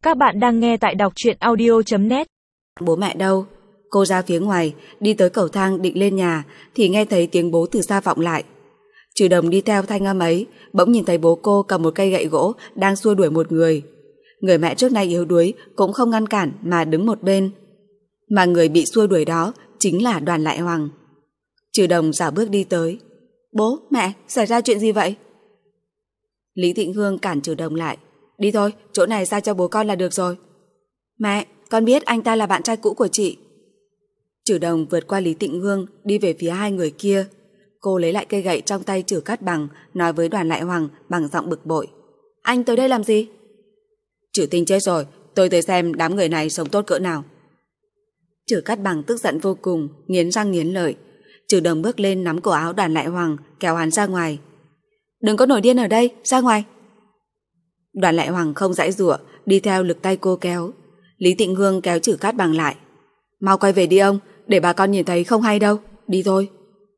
Các bạn đang nghe tại đọc truyện audio.net. Bố mẹ đâu? Cô ra phía ngoài, đi tới cầu thang định lên nhà thì nghe thấy tiếng bố từ xa vọng lại. Trừ Đồng đi theo thanh âm ấy, bỗng nhìn thấy bố cô cầm một cây gậy gỗ đang xua đuổi một người. Người mẹ trước nay yếu đuối cũng không ngăn cản mà đứng một bên. Mà người bị xua đuổi đó chính là Đoàn Lại Hoàng. Trừ Đồng dạo bước đi tới. Bố, mẹ, xảy ra chuyện gì vậy? Lý Thịnh Hương cản Trừ Đồng lại. Đi thôi, chỗ này giao cho bố con là được rồi. Mẹ, con biết anh ta là bạn trai cũ của chị. Trừ Đồng vượt qua Lý Thịnh Hương đi về phía hai người kia. Cô lấy lại cây gậy trong tay Trừ Cát Bằng, nói với Đoàn Lại Hoàng bằng giọng bực bội. Anh tới đây làm gì? Trừ Tinh chết rồi, tôi tới xem đám người này sống tốt cỡ nào. Trừ Cát Bằng tức giận vô cùng, nghiến răng nghiến lợi. Trừ Đồng bước lên nắm cổ áo Đoàn Lại Hoàng, kéo hắn ra ngoài. Đừng có nổi điên ở đây, ra ngoài. Đoàn Lại Hoàng không giãy giụa, đi theo lực tay cô kéo. Lý Thịnh Hương kéo Trừ Cát Bằng lại. Mau quay về đi ông, để bà con nhìn thấy không hay đâu, đi thôi.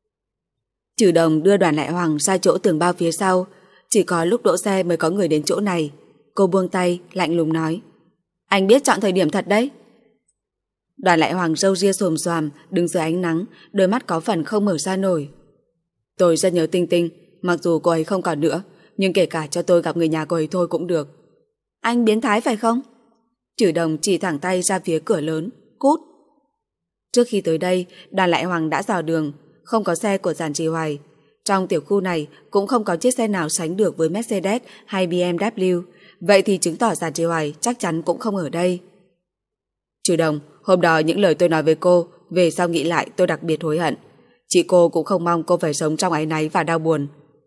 Trừ Đồng đưa Đoàn Lại Hoàng ra chỗ tường bao phía sau, chỉ có lúc đỗ xe mới có người đến chỗ này. Cô buông tay, lạnh lùng nói. Anh biết chọn thời điểm thật đấy. Đoàn Lại Hoàng râu ria xồm xoàm, đứng dưới ánh nắng, đôi mắt có phần không mở ra nổi. Tôi rất nhớ Tinh Tinh, mặc dù cô ấy không còn nữa, nhưng kể cả cho tôi gặp người nhà cô ấy thôi cũng được. Anh biến thái phải không? Trừ Đồng chỉ thẳng tay ra phía cửa lớn. Cút. Trước khi tới đây, Đoàn Lại Hoàng đã dò đường, không có xe của Giản Trì Hoài. Trong tiểu khu này cũng không có chiếc xe nào sánh được với Mercedes hay BMW, vậy thì chứng tỏ Giản Trì Hoài chắc chắn cũng không ở đây. Trừ Đồng, hôm đó những lời tôi nói với cô, về sau nghĩ lại tôi đặc biệt hối hận. Chị cô cũng không mong cô phải sống trong áy náy và đau buồn.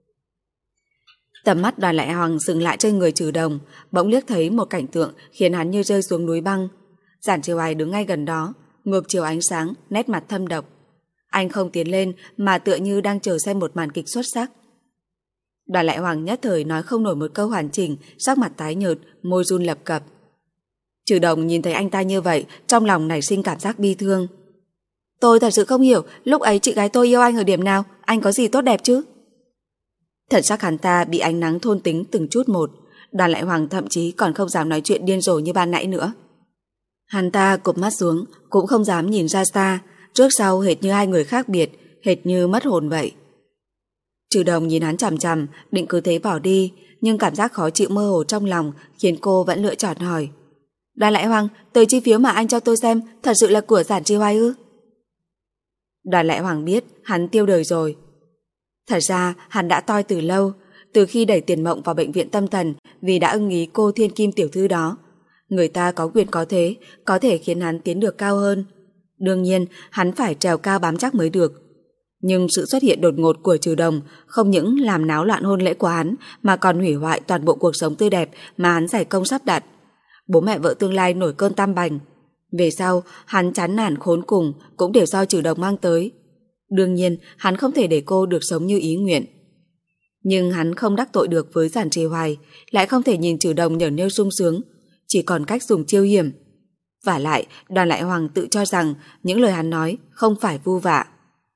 Tầm mắt Đoàn Lại Hoàng dừng lại trên người Trừ Đồng, bỗng liếc thấy một cảnh tượng khiến hắn như rơi xuống núi băng. Giản Trì Hoài đứng ngay gần đó, ngược chiều ánh sáng, nét mặt thâm độc. Anh không tiến lên mà tựa như đang chờ xem một màn kịch xuất sắc. Đoàn Lại Hoàng nhất thời nói không nổi một câu hoàn chỉnh, sắc mặt tái nhợt, môi run lập cập. Trừ Đồng nhìn thấy anh ta như vậy, trong lòng nảy sinh cảm giác bi thương. Tôi thật sự không hiểu, lúc ấy chị gái tôi yêu anh ở điểm nào, anh có gì tốt đẹp chứ? Thần sắc hắn ta bị ánh nắng thôn tính từng chút một. Đoàn Lại Hoàng thậm chí còn không dám nói chuyện điên rồ như ban nãy nữa. Hắn ta cụp mắt xuống, cũng không dám nhìn ra xa, trước sau hệt như hai người khác biệt, hệt như mất hồn vậy. Trừ Đồng nhìn hắn chằm chằm, định cứ thế bỏ đi, nhưng cảm giác khó chịu mơ hồ trong lòng khiến cô vẫn lựa chọn hỏi. Đoàn Lại Hoàng, tờ chi phiếu mà anh cho tôi xem thật sự là của Giản Trì Hoài ư? Đoàn Lại Hoàng biết hắn tiêu đời rồi. Thật ra hắn đã toi từ lâu, từ khi đẩy Tiền Mộng vào bệnh viện tâm thần vì đã ưng ý cô thiên kim tiểu thư đó. Người ta có quyền có thế, có thể khiến hắn tiến được cao hơn. Đương nhiên hắn phải trèo cao bám chắc mới được. Nhưng sự xuất hiện đột ngột của Trừ Đồng không những làm náo loạn hôn lễ của hắn mà còn hủy hoại toàn bộ cuộc sống tươi đẹp mà hắn giải công sắp đặt. Bố mẹ vợ tương lai nổi cơn tam bành. Về sau hắn chán nản khốn cùng cũng đều do Trừ Đồng mang tới. Đương nhiên hắn không thể để cô được sống như ý nguyện. Nhưng hắn không đắc tội được với Giản Trì Hoài, lại không thể nhìn Trừ Đồng nhởn nhơ sung sướng, chỉ còn cách dùng chiêu hiểm. Vả lại Đoàn Lại Hoàng tự cho rằng những lời hắn nói không phải vu vạ.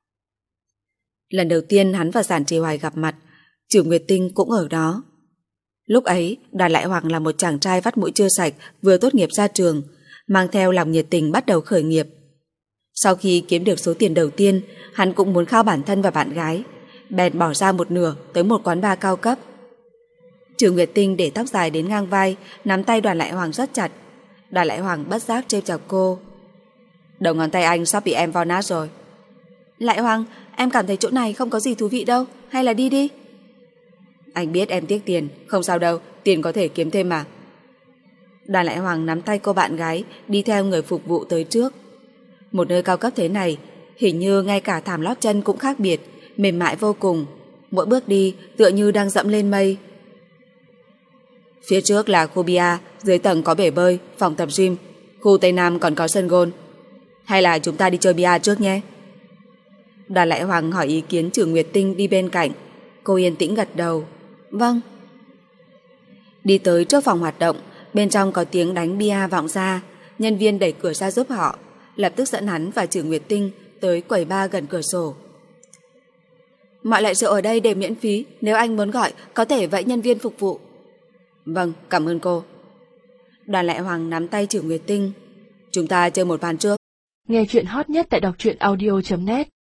Lần đầu tiên hắn và Giản Trì Hoài gặp mặt, Trừ Nguyệt Tinh cũng ở đó. Lúc ấy Đoàn Lại Hoàng là một chàng trai vắt mũi chưa sạch, vừa tốt nghiệp ra trường, mang theo lòng nhiệt tình bắt đầu khởi nghiệp. Sau khi kiếm được số tiền đầu tiên, hắn cũng muốn khao bản thân và bạn gái, bèn bỏ ra một nửa tới một quán bar cao cấp. Trừ Nguyệt Tinh để tóc dài đến ngang vai, nắm tay Đoàn Lại Hoàng rất chặt. Đoàn Lại Hoàng bất giác trêu chọc cô. Đầu ngón tay anh sắp bị em vo nát rồi. Lại Hoàng, em cảm thấy chỗ này không có gì thú vị đâu, hay là đi đi? Anh biết em tiếc tiền, không sao đâu, tiền có thể kiếm thêm mà. Đoàn Lại Hoàng nắm tay cô bạn gái, đi theo người phục vụ tới trước. Một nơi cao cấp thế này, hình như ngay cả thảm lót chân cũng khác biệt, mềm mại vô cùng. Mỗi bước đi tựa như đang dẫm lên mây. Phía trước là khu bia, dưới tầng có bể bơi, phòng tập gym, khu Tây Nam còn có sân golf. Hay là chúng ta đi chơi bia trước nhé? Đoàn Lại Hoàng hỏi ý kiến Trừ Nguyệt Tinh đi bên cạnh. Cô yên tĩnh gật đầu. Vâng. Đi tới trước phòng hoạt động, bên trong có tiếng đánh bia vọng ra. Nhân viên đẩy cửa ra giúp họ, lập tức dẫn hắn và Trừ Nguyệt Tinh tới quầy bar gần cửa sổ. Mọi loại rượu ở đây đều miễn phí, nếu anh muốn gọi có thể vẫy nhân viên phục vụ. Vâng, cảm ơn cô. Đoàn Lại Hoàng nắm tay Trử Nguyệt Tinh. Chúng ta chơi một ván trước. Nghe chuyện hot nhất tại đọc truyện audio.net